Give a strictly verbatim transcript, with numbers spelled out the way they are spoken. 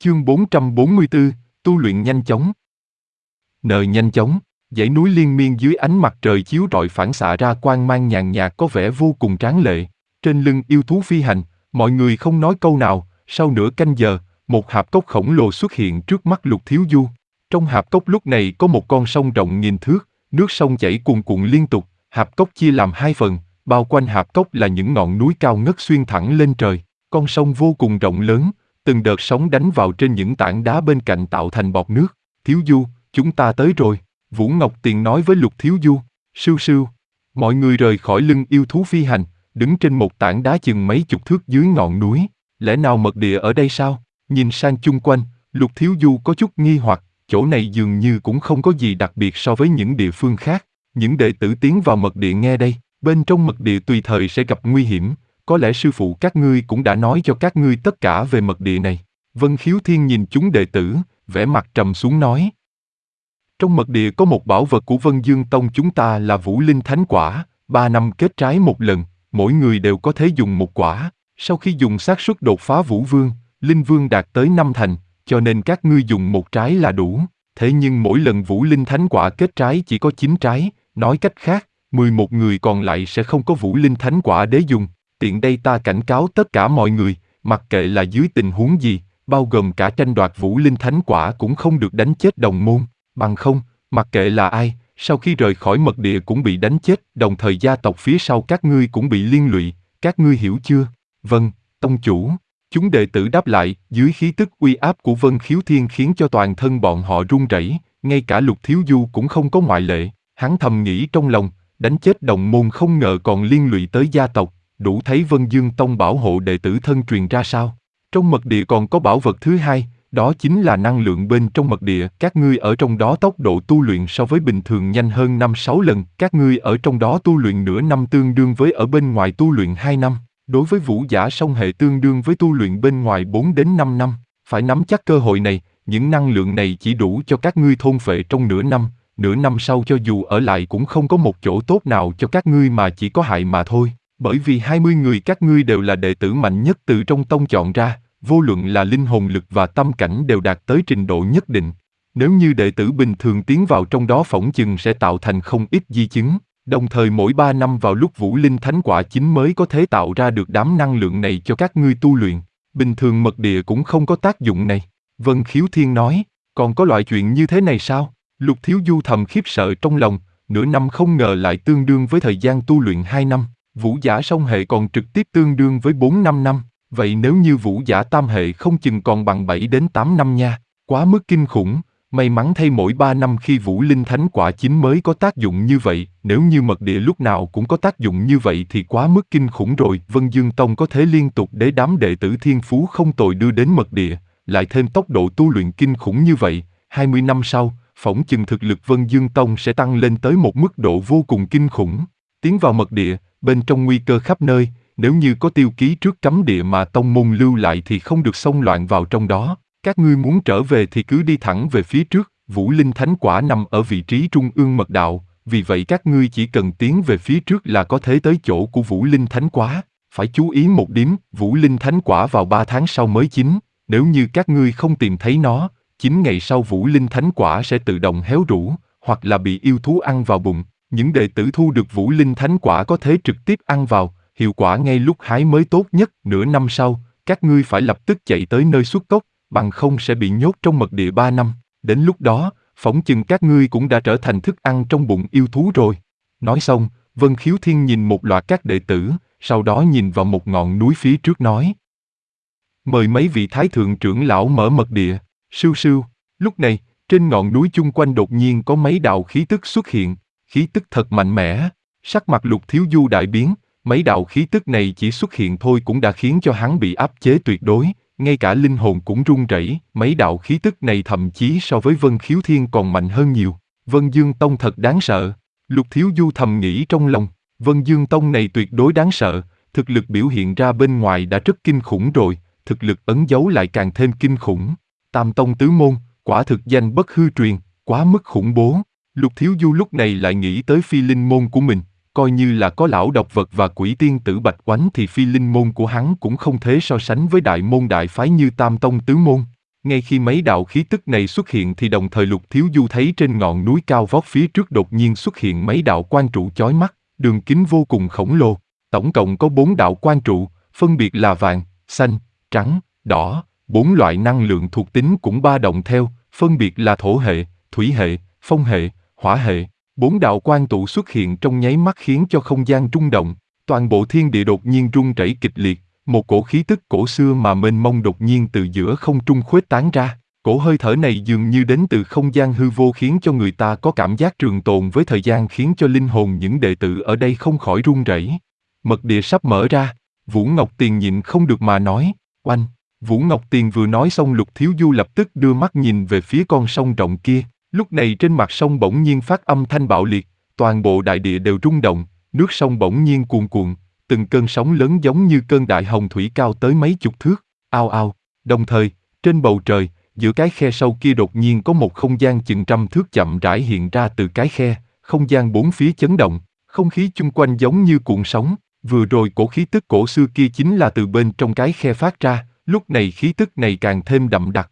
Chương bốn trăm bốn mươi tư, tu luyện nhanh chóng. Nờ nhanh chóng, dãy núi liên miên dưới ánh mặt trời chiếu rọi phản xạ ra quang mang nhàn nhạt có vẻ vô cùng tráng lệ. Trên lưng yêu thú phi hành, mọi người không nói câu nào. Sau nửa canh giờ, một hạp cốc khổng lồ xuất hiện trước mắt Lục Thiếu Du. Trong hạp cốc lúc này có một con sông rộng nghìn thước, nước sông chảy cuồn cuộn liên tục. Hạp cốc chia làm hai phần, bao quanh hạp cốc là những ngọn núi cao ngất xuyên thẳng lên trời. Con sông vô cùng rộng lớn, từng đợt sóng đánh vào trên những tảng đá bên cạnh tạo thành bọt nước. Thiếu Du, chúng ta tới rồi, Vũ Ngọc Tiền nói với Lục Thiếu Du. Sưu sưu. Mọi người rời khỏi lưng yêu thú phi hành, đứng trên một tảng đá chừng mấy chục thước dưới ngọn núi. Lẽ nào mật địa ở đây sao? Nhìn sang chung quanh, Lục Thiếu Du có chút nghi hoặc, chỗ này dường như cũng không có gì đặc biệt so với những địa phương khác. Những đệ tử tiến vào mật địa nghe đây, bên trong mật địa tùy thời sẽ gặp nguy hiểm. Có lẽ sư phụ các ngươi cũng đã nói cho các ngươi tất cả về mật địa này. Vân Khiếu Thiên nhìn chúng đệ tử, vẻ mặt trầm xuống nói. Trong mật địa có một bảo vật của Vân Dương Tông chúng ta là Vũ Linh Thánh Quả, ba năm kết trái một lần, mỗi người đều có thể dùng một quả. Sau khi dùng xác suất đột phá Vũ Vương, Linh Vương đạt tới năm thành, cho nên các ngươi dùng một trái là đủ. Thế nhưng mỗi lần Vũ Linh Thánh Quả kết trái chỉ có chín trái, nói cách khác, mười một người còn lại sẽ không có Vũ Linh Thánh Quả để dùng. Tiện đây ta cảnh cáo tất cả mọi người, mặc kệ là dưới tình huống gì, bao gồm cả tranh đoạt Vũ Linh Thánh Quả cũng không được đánh chết đồng môn, bằng không, mặc kệ là ai, sau khi rời khỏi mật địa cũng bị đánh chết, đồng thời gia tộc phía sau các ngươi cũng bị liên lụy, các ngươi hiểu chưa? Vâng, tông chủ. Chúng đệ tử đáp lại, dưới khí tức uy áp của Vân Khiếu Thiên khiến cho toàn thân bọn họ run rẩy, ngay cả Lục Thiếu Du cũng không có ngoại lệ. Hắn thầm nghĩ trong lòng, đánh chết đồng môn không ngờ còn liên lụy tới gia tộc. Đủ thấy Vân Dương Tông bảo hộ đệ tử thân truyền ra sao. Trong mật địa còn có bảo vật thứ hai, đó chính là năng lượng bên trong mật địa. Các ngươi ở trong đó tốc độ tu luyện so với bình thường nhanh hơn năm sáu lần. Các ngươi ở trong đó tu luyện nửa năm tương đương với ở bên ngoài tu luyện hai năm. Đối với vũ giả song hệ tương đương với tu luyện bên ngoài bốn đến năm năm. Phải nắm chắc cơ hội này, những năng lượng này chỉ đủ cho các ngươi thôn phệ trong nửa năm. Nửa năm sau cho dù ở lại cũng không có một chỗ tốt nào cho các ngươi mà chỉ có hại mà thôi. Bởi vì hai mươi người các ngươi đều là đệ tử mạnh nhất từ trong tông chọn ra, vô luận là linh hồn lực và tâm cảnh đều đạt tới trình độ nhất định. Nếu như đệ tử bình thường tiến vào trong đó phỏng chừng sẽ tạo thành không ít di chứng, đồng thời mỗi ba năm vào lúc Vũ Linh Thánh Quả chín mới có thể tạo ra được đám năng lượng này cho các ngươi tu luyện. Bình thường mật địa cũng không có tác dụng này. Vân Khiếu Thiên nói, còn có loại chuyện như thế này sao? Lục Thiếu Du thầm khiếp sợ trong lòng, nửa năm không ngờ lại tương đương với thời gian tu luyện hai năm. Vũ giả song hệ còn trực tiếp tương đương với bốn năm năm, vậy nếu như vũ giả tam hệ không chừng còn bằng bảy đến tám năm nha, quá mức kinh khủng. May mắn thay mỗi ba năm khi Vũ Linh Thánh Quả chín mới có tác dụng như vậy, nếu như mật địa lúc nào cũng có tác dụng như vậy thì quá mức kinh khủng rồi. Vân Dương Tông có thể liên tục để đám đệ tử thiên phú không tồi đưa đến mật địa, lại thêm tốc độ tu luyện kinh khủng như vậy, hai mươi năm sau, phỏng chừng thực lực Vân Dương Tông sẽ tăng lên tới một mức độ vô cùng kinh khủng. Tiến vào mật địa, bên trong nguy cơ khắp nơi, nếu như có tiêu ký trước cấm địa mà tông môn lưu lại thì không được xông loạn vào trong đó. Các ngươi muốn trở về thì cứ đi thẳng về phía trước, Vũ Linh Thánh Quả nằm ở vị trí trung ương mật đạo, vì vậy các ngươi chỉ cần tiến về phía trước là có thể tới chỗ của Vũ Linh Thánh Quả. Phải chú ý một điểm, Vũ Linh Thánh Quả vào ba tháng sau mới chín, nếu như các ngươi không tìm thấy nó, chín ngày sau Vũ Linh Thánh Quả sẽ tự động héo rũ, hoặc là bị yêu thú ăn vào bụng. Những đệ tử thu được Vũ Linh Thánh Quả có thể trực tiếp ăn vào, hiệu quả ngay lúc hái mới tốt nhất. Nửa năm sau, các ngươi phải lập tức chạy tới nơi xuất cốc, bằng không sẽ bị nhốt trong mật địa ba năm. Đến lúc đó, phỏng chừng các ngươi cũng đã trở thành thức ăn trong bụng yêu thú rồi. Nói xong, Vân Khiếu Thiên nhìn một loạt các đệ tử, sau đó nhìn vào một ngọn núi phía trước nói. Mời mấy vị thái thượng trưởng lão mở mật địa. Sưu sưu. Lúc này, trên ngọn núi chung quanh đột nhiên có mấy đạo khí tức xuất hiện. Khí tức thật mạnh mẽ. Sắc mặt Lục Thiếu Du đại biến, mấy đạo khí tức này chỉ xuất hiện thôi cũng đã khiến cho hắn bị áp chế tuyệt đối, ngay cả linh hồn cũng run rẩy. Mấy đạo khí tức này thậm chí so với Vân Khiếu Thiên còn mạnh hơn nhiều. Vân Dương Tông thật đáng sợ. Lục Thiếu Du thầm nghĩ trong lòng, Vân Dương Tông này tuyệt đối đáng sợ, thực lực biểu hiện ra bên ngoài đã rất kinh khủng rồi, thực lực ẩn giấu lại càng thêm kinh khủng. Tam Tông tứ môn, quả thực danh bất hư truyền, quá mức khủng bố. Lục Thiếu Du lúc này lại nghĩ tới phi linh môn của mình, coi như là có lão độc vật và quỷ tiên tử Bạch Oánh thì phi linh môn của hắn cũng không thể so sánh với đại môn đại phái như Tam Tông tứ môn. Ngay khi mấy đạo khí tức này xuất hiện thì đồng thời Lục Thiếu Du thấy trên ngọn núi cao vót phía trước đột nhiên xuất hiện mấy đạo quang trụ chói mắt, đường kính vô cùng khổng lồ. Tổng cộng có bốn đạo quang trụ, phân biệt là vàng, xanh, trắng, đỏ, bốn loại năng lượng thuộc tính cũng ba động theo, phân biệt là thổ hệ, thủy hệ, phong hệ, hỏa hệ. Bốn đạo quang tụ xuất hiện trong nháy mắt khiến cho không gian rung động, toàn bộ thiên địa đột nhiên rung rẩy kịch liệt, một cổ khí tức cổ xưa mà mênh mông đột nhiên từ giữa không trung khuếch tán ra. Cổ hơi thở này dường như đến từ không gian hư vô khiến cho người ta có cảm giác trường tồn với thời gian, khiến cho linh hồn những đệ tử ở đây không khỏi run rẩy. Mật địa sắp mở ra, Vũ Ngọc Tiền nhịn không được mà nói, oanh. Vũ Ngọc Tiền vừa nói xong Lục Thiếu Du lập tức đưa mắt nhìn về phía con sông rộng kia, lúc này trên mặt sông bỗng nhiên phát âm thanh bạo liệt, toàn bộ đại địa đều rung động, nước sông bỗng nhiên cuồn cuộn, từng cơn sóng lớn giống như cơn đại hồng thủy cao tới mấy chục thước, ao ao. Đồng thời, trên bầu trời, giữa cái khe sâu kia đột nhiên có một không gian chừng trăm thước chậm rãi hiện ra từ cái khe, không gian bốn phía chấn động, không khí chung quanh giống như cuộn sóng, vừa rồi cổ khí tức cổ xưa kia chính là từ bên trong cái khe phát ra, lúc này khí tức này càng thêm đậm đặc,